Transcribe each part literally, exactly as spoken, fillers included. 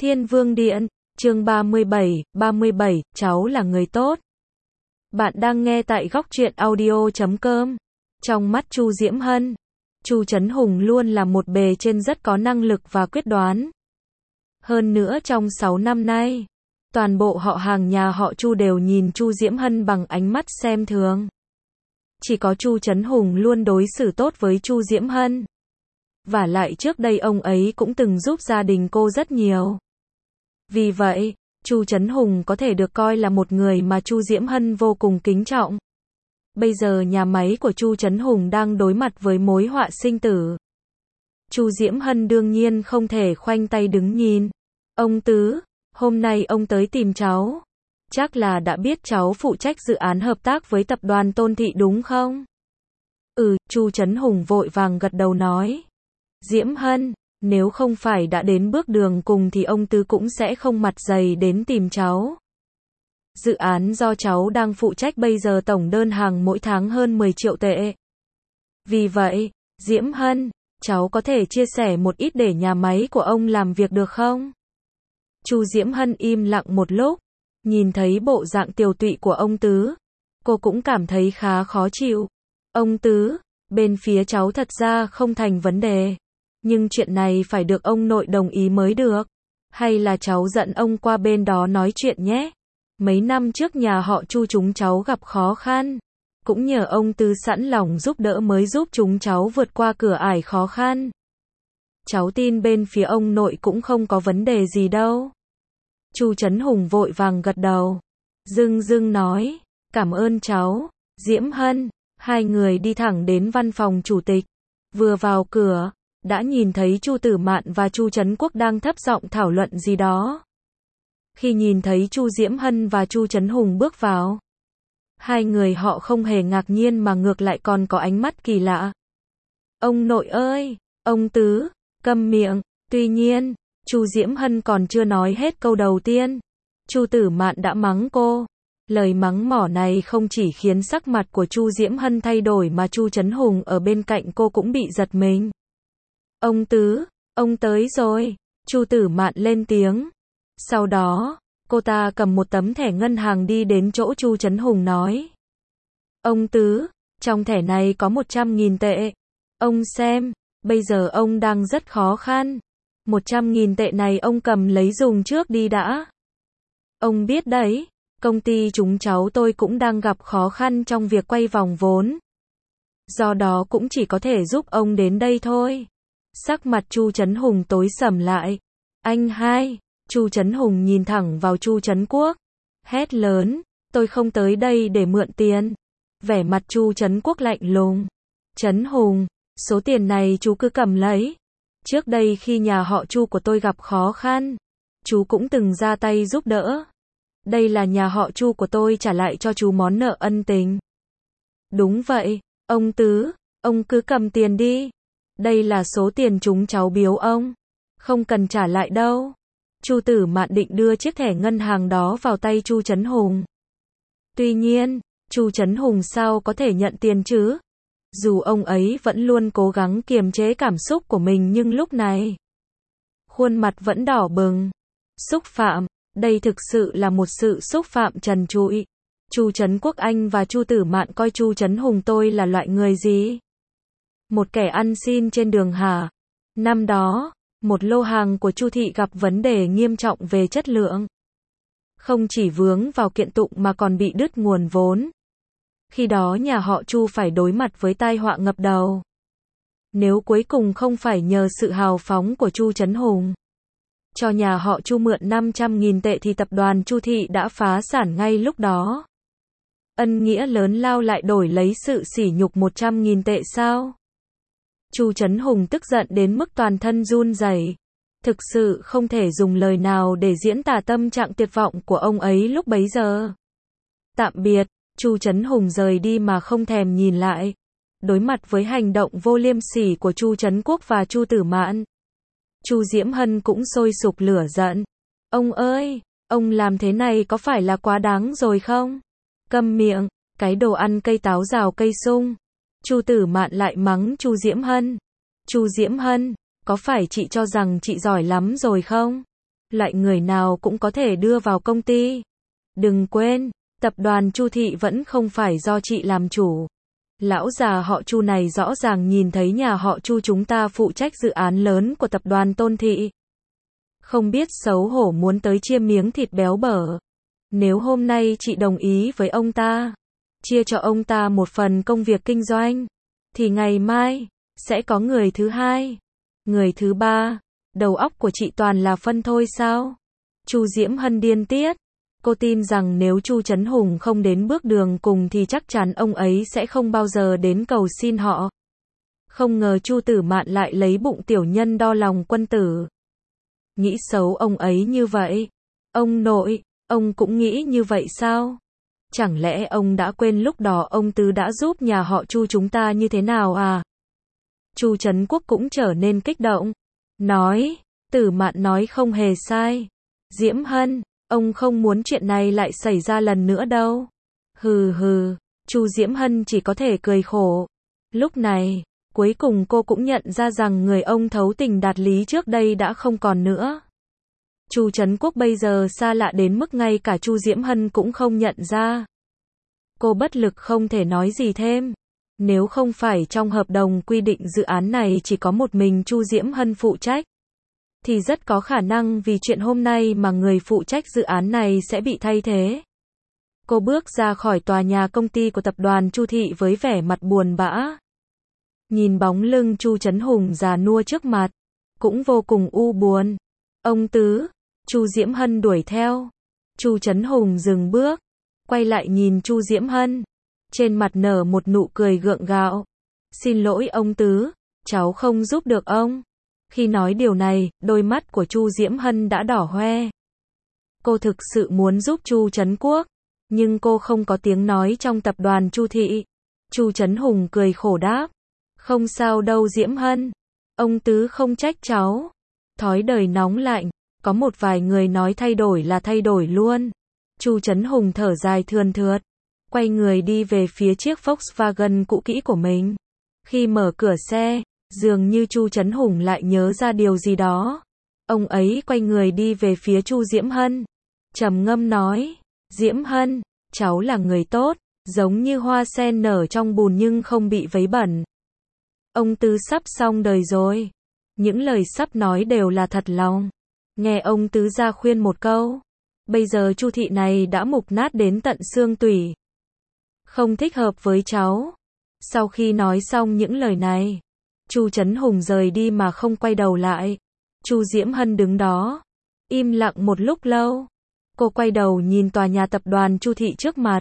Thiên Vương Điện, chương ba mươi bảy, ba mươi bảy, cháu là người tốt. Bạn đang nghe tại góc truyện audio chấm com. Trong mắt Chu Diễm Hân, Chu Trấn Hùng luôn là một bề trên rất có năng lực và quyết đoán. Hơn nữa trong sáu năm nay, toàn bộ họ hàng nhà họ Chu đều nhìn Chu Diễm Hân bằng ánh mắt xem thường. Chỉ có Chu Trấn Hùng luôn đối xử tốt với Chu Diễm Hân. Vả lại trước đây ông ấy cũng từng giúp gia đình cô rất nhiều. Vì vậy, Chu Trấn Hùng có thể được coi là một người mà Chu Diễm Hân vô cùng kính trọng. Bây giờ nhà máy của Chu Trấn Hùng đang đối mặt với mối họa sinh tử. Chu Diễm Hân đương nhiên không thể khoanh tay đứng nhìn. Ông Tứ, hôm nay ông tới tìm cháu. Chắc là đã biết cháu phụ trách dự án hợp tác với tập đoàn Tôn Thị đúng không? Ừ, Chu Trấn Hùng vội vàng gật đầu nói. Diễm Hân, nếu không phải đã đến bước đường cùng thì ông Tứ cũng sẽ không mặt dày đến tìm cháu. Dự án do cháu đang phụ trách bây giờ tổng đơn hàng mỗi tháng hơn mười triệu tệ. Vì vậy, Diễm Hân, cháu có thể chia sẻ một ít để nhà máy của ông làm việc được không? Chu Diễm Hân im lặng một lúc, nhìn thấy bộ dạng tiều tụy của ông Tứ, cô cũng cảm thấy khá khó chịu. Ông Tứ, bên phía cháu thật ra không thành vấn đề. Nhưng chuyện này phải được ông nội đồng ý mới được. Hay là cháu dẫn ông qua bên đó nói chuyện nhé. Mấy năm trước nhà họ Chu chúng cháu gặp khó khăn. Cũng nhờ ông Tứ sẵn lòng giúp đỡ mới giúp chúng cháu vượt qua cửa ải khó khăn. Cháu tin bên phía ông nội cũng không có vấn đề gì đâu. Chu Trấn Hùng vội vàng gật đầu. Dưng dưng nói, cảm ơn cháu. Diễm Hân, hai người đi thẳng đến văn phòng chủ tịch. Vừa vào cửa, đã nhìn thấy Chu Tử Mạn và Chu Trấn Quốc đang thấp giọng thảo luận gì đó. Khi nhìn thấy Chu Diễm Hân và Chu Trấn Hùng bước vào, hai người họ không hề ngạc nhiên mà ngược lại còn có ánh mắt kỳ lạ. Ông nội ơi, ông Tứ, câm miệng. Tuy nhiên, Chu Diễm Hân còn chưa nói hết câu đầu tiên, Chu Tử Mạn đã mắng cô. Lời mắng mỏ này không chỉ khiến sắc mặt của Chu Diễm Hân thay đổi mà Chu Trấn Hùng ở bên cạnh cô cũng bị giật mình. Ông Tứ, ông tới rồi. Chu Tử Mạn lên tiếng. Sau đó, cô ta cầm một tấm thẻ ngân hàng đi đến chỗ Chu Trấn Hùng nói. Ông Tứ, trong thẻ này có một trăm nghìn tệ. Ông xem, bây giờ ông đang rất khó khăn. một trăm nghìn tệ này ông cầm lấy dùng trước đi đã. Ông biết đấy, công ty chúng cháu tôi cũng đang gặp khó khăn trong việc quay vòng vốn. Do đó cũng chỉ có thể giúp ông đến đây thôi. Sắc mặt Chu Trấn Hùng tối sầm lại. Anh hai, Chu Trấn Hùng nhìn thẳng vào Chu Trấn Quốc. Hét lớn, tôi không tới đây để mượn tiền. Vẻ mặt Chu Trấn Quốc lạnh lùng. Trấn Hùng, số tiền này chú cứ cầm lấy. Trước đây khi nhà họ Chu của tôi gặp khó khăn, chú cũng từng ra tay giúp đỡ. Đây là nhà họ Chu của tôi trả lại cho chú món nợ ân tình. Đúng vậy, ông Tứ, ông cứ cầm tiền đi. Đây là số tiền chúng cháu biếu ông. Không cần trả lại đâu. Chu Tử Mạn định đưa chiếc thẻ ngân hàng đó vào tay Chu Trấn Hùng. Tuy nhiên, Chu Trấn Hùng sao có thể nhận tiền chứ? Dù ông ấy vẫn luôn cố gắng kiềm chế cảm xúc của mình nhưng lúc này, khuôn mặt vẫn đỏ bừng. Xúc phạm, đây thực sự là một sự xúc phạm trần trụi. Chu Trấn Quốc anh và Chu Tử Mạn coi Chu Trấn Hùng tôi là loại người gì? Một kẻ ăn xin trên đường hả? Năm đó, một lô hàng của Chu thị gặp vấn đề nghiêm trọng về chất lượng. Không chỉ vướng vào kiện tụng mà còn bị đứt nguồn vốn. Khi đó nhà họ Chu phải đối mặt với tai họa ngập đầu. Nếu cuối cùng không phải nhờ sự hào phóng của Chu Trấn Hùng, cho nhà họ Chu mượn năm trăm nghìn tệ thì tập đoàn Chu thị đã phá sản ngay lúc đó. Ân nghĩa lớn lao lại đổi lấy sự sỉ nhục một trăm nghìn tệ sao? Chu Trấn Hùng tức giận đến mức toàn thân run rẩy. Thực sự không thể dùng lời nào để diễn tả tâm trạng tuyệt vọng của ông ấy lúc bấy giờ. Tạm biệt, Chu Trấn Hùng rời đi mà không thèm nhìn lại. Đối mặt với hành động vô liêm sỉ của Chu Trấn Quốc và Chu Tử Mạn, Chu Diễm Hân cũng sôi sục lửa giận. Ông ơi, ông làm thế này có phải là quá đáng rồi không? Câm miệng, cái đồ ăn cây táo rào cây sung. Chu Tử Mạn lại mắng Chu Diễm Hân. Chu Diễm Hân, có phải chị cho rằng chị giỏi lắm rồi không? loại người nào cũng có thể đưa vào công ty. Đừng quên, tập đoàn Chu Thị vẫn không phải do chị làm chủ. Lão già họ Chu này rõ ràng nhìn thấy nhà họ Chu chúng ta phụ trách dự án lớn của tập đoàn Tôn Thị. Không biết xấu hổ muốn tới chia miếng thịt béo bở. Nếu hôm nay chị đồng ý với ông ta, chia cho ông ta một phần công việc kinh doanh, thì ngày mai, sẽ có người thứ hai, người thứ ba. Đầu óc của chị toàn là phân thôi sao? Chu Diễm Hân điên tiết. Cô tin rằng nếu Chu Trấn Hùng không đến bước đường cùng thì chắc chắn ông ấy sẽ không bao giờ đến cầu xin họ. Không ngờ Chu Tử Mạn lại lấy bụng tiểu nhân đo lòng quân tử. Nghĩ xấu ông ấy như vậy. Ông nội, ông cũng nghĩ như vậy sao? Chẳng lẽ ông đã quên lúc đó ông Tứ đã giúp nhà họ Chu chúng ta như thế nào à? Chu Trấn Quốc cũng trở nên kích động. Nói, Tử Mạn nói không hề sai. Diễm Hân, ông không muốn chuyện này lại xảy ra lần nữa đâu. Hừ hừ, Chu Diễm Hân chỉ có thể cười khổ. Lúc này, cuối cùng cô cũng nhận ra rằng người ông thấu tình đạt lý trước đây đã không còn nữa. Chu Trấn Quốc bây giờ xa lạ đến mức ngay cả Chu Diễm Hân cũng không nhận ra. Cô bất lực không thể nói gì thêm. Nếu không phải trong hợp đồng quy định dự án này chỉ có một mình Chu Diễm Hân phụ trách, thì rất có khả năng vì chuyện hôm nay mà người phụ trách dự án này sẽ bị thay thế. Cô bước ra khỏi tòa nhà công ty của tập đoàn Chu Thị với vẻ mặt buồn bã. Nhìn bóng lưng Chu Trấn Hùng già nua trước mặt, cũng vô cùng u buồn. Ông Tứ, Chu Diễm Hân đuổi theo. Chu Trấn Hùng dừng bước, quay lại nhìn Chu Diễm Hân, trên mặt nở một nụ cười gượng gạo. Xin lỗi ông Tứ, cháu không giúp được ông. Khi nói điều này, đôi mắt của Chu Diễm Hân đã đỏ hoe. Cô thực sự muốn giúp Chu Trấn Quốc, nhưng cô không có tiếng nói trong tập đoàn Chu Thị. Chu Trấn Hùng cười khổ đáp. Không sao đâu Diễm Hân. Ông Tứ không trách cháu. Thói đời nóng lạnh, có một vài người nói thay đổi là thay đổi luôn. Chu Trấn Hùng thở dài thườn thượt, quay người đi về phía chiếc Volkswagen cũ kỹ của mình. Khi mở cửa xe, dường như Chu Trấn Hùng lại nhớ ra điều gì đó. Ông ấy quay người đi về phía Chu Diễm Hân, trầm ngâm nói, Diễm Hân, cháu là người tốt, giống như hoa sen nở trong bùn nhưng không bị vấy bẩn. Ông Tứ sắp xong đời rồi. Những lời sắp nói đều là thật lòng. Nghe ông Tứ ra khuyên một câu, bây giờ Chu Thị này đã mục nát đến tận xương tủy. Không thích hợp với cháu. Sau khi nói xong những lời này, Chu Trấn Hùng rời đi mà không quay đầu lại. Chu Diễm Hân đứng đó, im lặng một lúc lâu. Cô quay đầu nhìn tòa nhà tập đoàn Chu Thị trước mặt,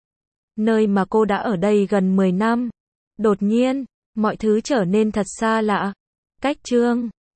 nơi mà cô đã ở đây gần mười năm. Đột nhiên, mọi thứ trở nên thật xa lạ. Cách chương